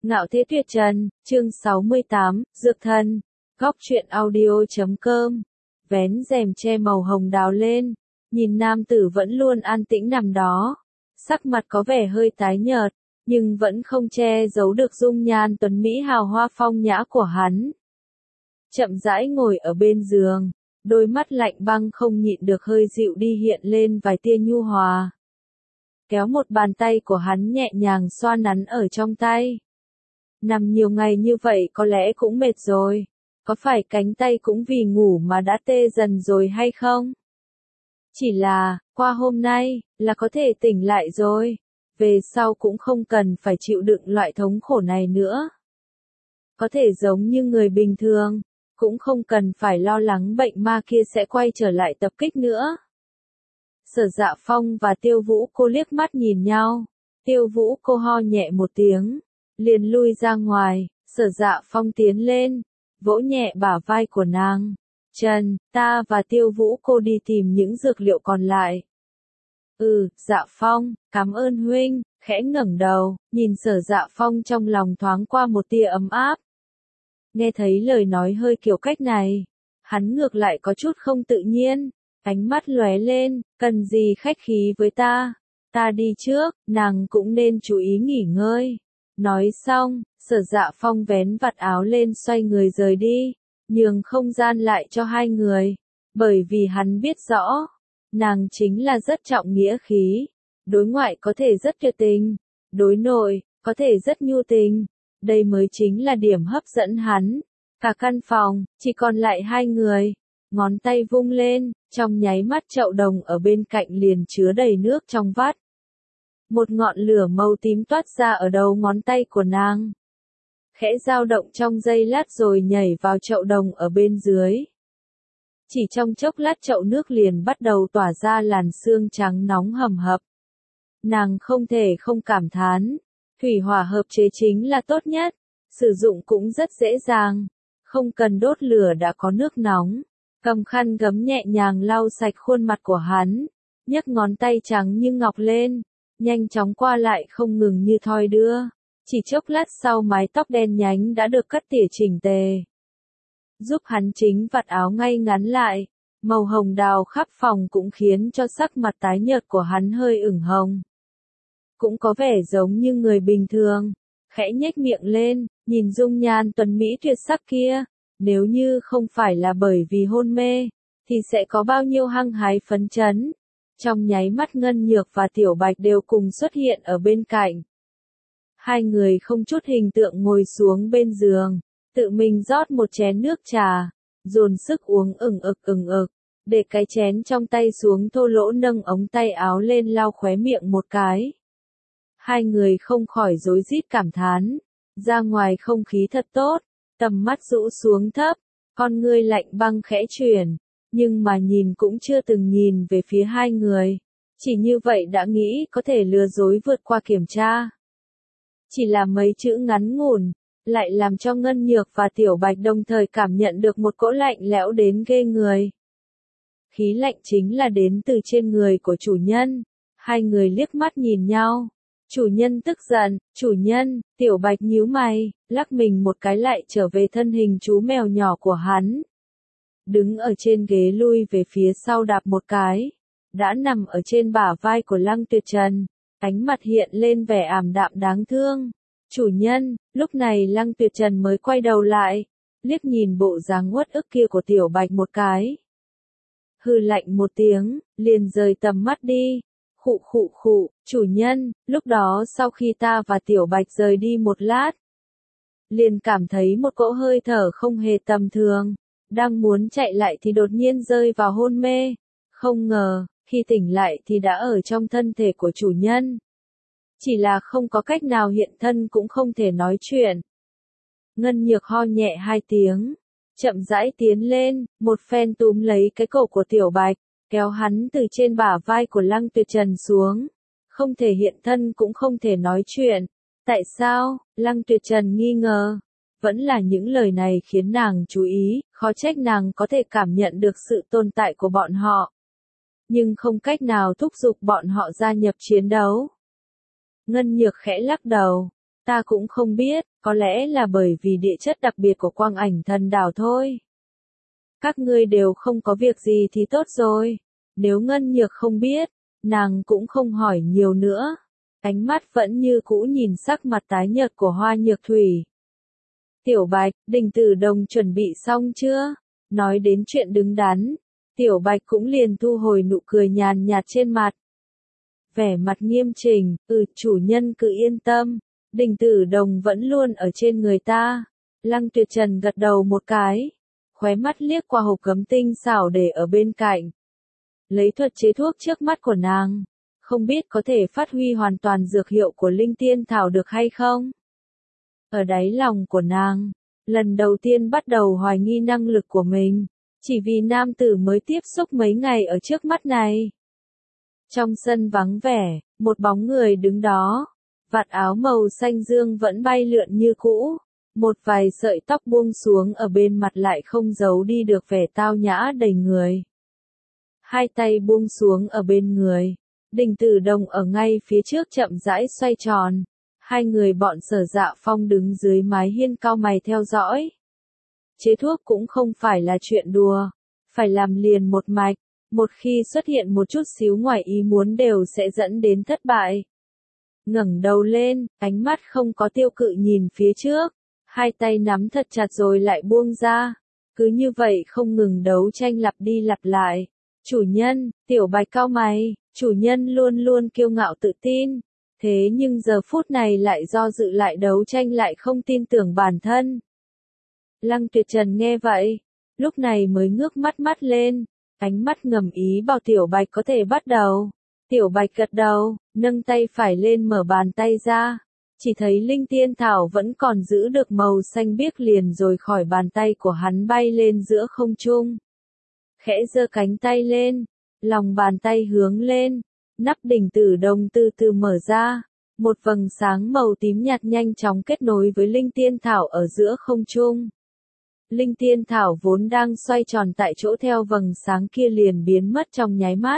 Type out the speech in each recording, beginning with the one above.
Ngạo Thế Tuyệt Trần, chương 68, Dược Thần, Góc truyện audio.com. Vén rèm che màu hồng đào lên, nhìn nam tử vẫn luôn an tĩnh nằm đó. Sắc mặt có vẻ hơi tái nhợt, nhưng vẫn không che giấu được dung nhan tuấn mỹ hào hoa phong nhã của hắn. Chậm rãi ngồi ở bên giường, đôi mắt lạnh băng không nhịn được hơi dịu đi hiện lên vài tia nhu hòa. Kéo một bàn tay của hắn nhẹ nhàng xoa nắn ở trong tay. Nằm nhiều ngày như vậy có lẽ cũng mệt rồi. Có phải cánh tay cũng vì ngủ mà đã tê dần rồi hay không? Chỉ là, qua hôm nay, là có thể tỉnh lại rồi. Về sau cũng không cần phải chịu đựng loại thống khổ này nữa. Có thể giống như người bình thường, cũng không cần phải lo lắng bệnh ma kia sẽ quay trở lại tập kích nữa. Sở Dạ Phong và Tiêu Vũ Cô liếc mắt nhìn nhau. Tiêu Vũ Cô ho nhẹ một tiếng, liền lui ra ngoài. Sở Dạ Phong tiến lên, vỗ nhẹ bả vai của nàng. Trần, ta và Tiêu Vũ Cô đi tìm những dược liệu còn lại. Dạ Phong, cảm ơn huynh. Khẽ ngẩng đầu, nhìn Sở Dạ Phong trong lòng thoáng qua một tia ấm áp. Nghe thấy lời nói hơi kiểu cách này, hắn ngược lại có chút không tự nhiên, ánh mắt lóe lên, cần gì khách khí với ta đi trước, nàng cũng nên chú ý nghỉ ngơi. Nói xong, Sở Dạ Phong vén vạt áo lên xoay người rời đi, nhường không gian lại cho hai người, bởi vì hắn biết rõ, nàng chính là rất trọng nghĩa khí, đối ngoại có thể rất tuyệt tình, đối nội, có thể rất nhu tình, đây mới chính là điểm hấp dẫn hắn. Cả căn phòng, chỉ còn lại hai người, ngón tay vung lên, trong nháy mắt chậu đồng ở bên cạnh liền chứa đầy nước trong vắt. Một ngọn lửa màu tím toát ra ở đầu ngón tay của nàng. Khẽ dao động trong giây lát rồi nhảy vào chậu đồng ở bên dưới. Chỉ trong chốc lát chậu nước liền bắt đầu tỏa ra làn sương trắng nóng hầm hập. Nàng không thể không cảm thán, thủy hỏa hợp chế chính là tốt nhất, sử dụng cũng rất dễ dàng, không cần đốt lửa đã có nước nóng. Cầm khăn gấm nhẹ nhàng lau sạch khuôn mặt của hắn, nhấc ngón tay trắng như ngọc lên, nhanh chóng qua lại không ngừng như thoi đưa. Chỉ chốc lát sau mái tóc đen nhánh đã được cắt tỉa chỉnh tề. Giúp hắn chính vạt áo ngay ngắn lại, màu hồng đào khắp phòng cũng khiến cho sắc mặt tái nhợt của hắn hơi ửng hồng. Cũng có vẻ giống như người bình thường, khẽ nhếch miệng lên, nhìn dung nhan tuấn mỹ tuyệt sắc kia. Nếu như không phải là bởi vì hôn mê, thì sẽ có bao nhiêu hăng hái phấn chấn. Trong nháy mắt Ngân Nhược và Tiểu Bạch đều cùng xuất hiện ở bên cạnh. Hai người không chút hình tượng ngồi xuống bên giường, tự mình rót một chén nước trà, dồn sức uống ừng ực, để cái chén trong tay xuống thô lỗ nâng ống tay áo lên lau khóe miệng một cái. Hai người không khỏi rối rít cảm thán, ra ngoài không khí thật tốt. Tầm mắt rũ xuống thấp, con ngươi lạnh băng khẽ chuyển, nhưng mà nhìn cũng chưa từng nhìn về phía hai người. Chỉ như vậy đã nghĩ có thể lừa dối vượt qua kiểm tra. Chỉ là mấy chữ ngắn ngủn, lại làm cho Ngân Nhược và Tiểu Bạch đồng thời cảm nhận được một cỗ lạnh lẽo đến ghê người. Khí lạnh chính là đến từ trên người của chủ nhân. Hai người liếc mắt nhìn nhau. Chủ nhân tức giận, chủ nhân, Tiểu Bạch nhíu mày, lắc mình một cái lại trở về thân hình chú mèo nhỏ của hắn. Đứng ở trên ghế lui về phía sau đạp một cái, đã nằm ở trên bả vai của Lăng Tuyệt Trần, ánh mặt hiện lên vẻ ảm đạm đáng thương. Chủ nhân, lúc này Lăng Tuyệt Trần mới quay đầu lại, liếc nhìn bộ dáng uất ức kia của Tiểu Bạch một cái. Hừ lạnh một tiếng, liền rời tầm mắt đi. Khụ, chủ nhân, lúc đó sau khi ta và Tiểu Bạch rời đi một lát, liền cảm thấy một cỗ hơi thở không hề tầm thường, đang muốn chạy lại thì đột nhiên rơi vào hôn mê, không ngờ, khi tỉnh lại thì đã ở trong thân thể của chủ nhân. Chỉ là không có cách nào hiện thân cũng không thể nói chuyện. Ngân Nhược ho nhẹ hai tiếng, chậm rãi tiến lên, một phen túm lấy cái cổ của Tiểu Bạch, kéo hắn từ trên bả vai của Lăng Tuyệt Trần xuống. Không thể hiện thân cũng không thể nói chuyện. Tại sao? Lăng Tuyệt Trần nghi ngờ. Vẫn là những lời này khiến nàng chú ý, khó trách nàng có thể cảm nhận được sự tồn tại của bọn họ. Nhưng không cách nào thúc giục bọn họ gia nhập chiến đấu. Ngân Nhược khẽ lắc đầu. Ta cũng không biết, có lẽ là bởi vì địa chất đặc biệt của Quang Ảnh Thần Đảo thôi. Các ngươi đều không có việc gì thì tốt rồi. Nếu Ngân Nhược không biết, nàng cũng không hỏi nhiều nữa. Ánh mắt vẫn như cũ nhìn sắc mặt tái nhợt của Hoa Nhược Thủy. Tiểu Bạch, Đình Tử Đồng chuẩn bị xong chưa? Nói đến chuyện đứng đắn, Tiểu Bạch cũng liền thu hồi nụ cười nhàn nhạt trên mặt. Vẻ mặt nghiêm chỉnh, chủ nhân cứ yên tâm, Đình Tử Đồng vẫn luôn ở trên người ta. Lăng Tuyệt Trần gật đầu một cái, khóe mắt liếc qua hộp cấm tinh xảo để ở bên cạnh. Lấy thuật chế thuốc trước mắt của nàng, không biết có thể phát huy hoàn toàn dược hiệu của linh tiên thảo được hay không? Ở đáy lòng của nàng, lần đầu tiên bắt đầu hoài nghi năng lực của mình, chỉ vì nam tử mới tiếp xúc mấy ngày ở trước mắt này. Trong sân vắng vẻ, một bóng người đứng đó, vạt áo màu xanh dương vẫn bay lượn như cũ, một vài sợi tóc buông xuống ở bên mặt lại không giấu đi được vẻ tao nhã đầy người. Hai tay buông xuống ở bên người, Đình Tử Đồng ở ngay phía trước chậm rãi xoay tròn, hai người bọn Sở Dạ Phong đứng dưới mái hiên cau mày theo dõi. Chế thuốc cũng không phải là chuyện đùa, phải làm liền một mạch, một khi xuất hiện một chút xíu ngoài ý muốn đều sẽ dẫn đến thất bại. Ngẩng đầu lên, ánh mắt không có tiêu cự nhìn phía trước, hai tay nắm thật chặt rồi lại buông ra, cứ như vậy không ngừng đấu tranh lặp đi lặp lại. Chủ nhân, Tiểu Bạch cau mày, chủ nhân luôn luôn kiêu ngạo tự tin, thế nhưng giờ phút này lại do dự lại đấu tranh lại không tin tưởng bản thân. Lăng Tuyệt Trần nghe vậy, lúc này mới ngước mắt lên, ánh mắt ngầm ý bảo Tiểu Bạch có thể bắt đầu. Tiểu Bạch gật đầu, nâng tay phải lên mở bàn tay ra, chỉ thấy linh tiên thảo vẫn còn giữ được màu xanh biếc liền rồi khỏi bàn tay của hắn bay lên giữa không trung. Khẽ giơ cánh tay lên, lòng bàn tay hướng lên, nắp Đình Tử Đồng từ từ mở ra, một vầng sáng màu tím nhạt nhanh chóng kết nối với linh tiên thảo ở giữa không trung. Linh tiên thảo vốn đang xoay tròn tại chỗ theo vầng sáng kia liền biến mất trong nháy mắt.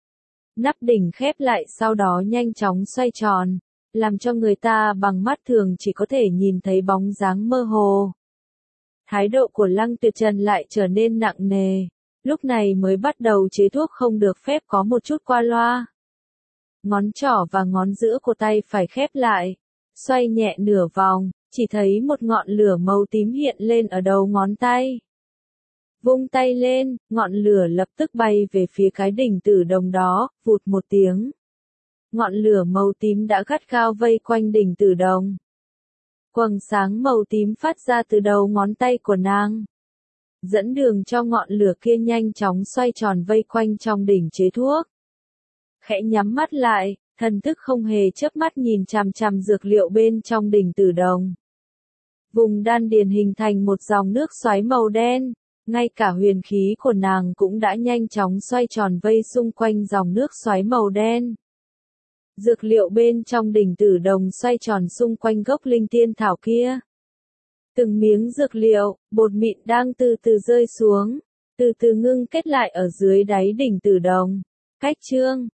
Nắp đỉnh khép lại sau đó nhanh chóng xoay tròn, làm cho người ta bằng mắt thường chỉ có thể nhìn thấy bóng dáng mơ hồ. Thái độ của Lăng Tuyệt Trần lại trở nên nặng nề, lúc này mới bắt đầu chế thuốc không được phép có một chút qua loa. Ngón trỏ và ngón giữa của tay phải khép lại, xoay nhẹ nửa vòng, chỉ thấy một ngọn lửa màu tím hiện lên ở đầu ngón tay. Vung tay lên, ngọn lửa lập tức bay về phía cái Đình Tử Đồng đó, vụt một tiếng. Ngọn lửa màu tím đã gắt gao vây quanh Đình Tử Đồng. Quầng sáng màu tím phát ra từ đầu ngón tay của nàng, dẫn đường cho ngọn lửa kia nhanh chóng xoay tròn vây quanh trong đỉnh chế thuốc. Khẽ nhắm mắt lại, thần thức không hề chớp mắt nhìn chằm chằm dược liệu bên trong Đình Tử Đồng. Vùng đan điền hình thành một dòng nước xoáy màu đen, ngay cả huyền khí của nàng cũng đã nhanh chóng xoay tròn vây xung quanh dòng nước xoáy màu đen. Dược liệu bên trong Đình Tử Đồng xoay tròn xung quanh gốc linh tiên thảo kia. Từng miếng dược liệu, bột mịn đang từ từ rơi xuống, từ từ ngưng kết lại ở dưới đáy Đình Tử Đồng. Cách chương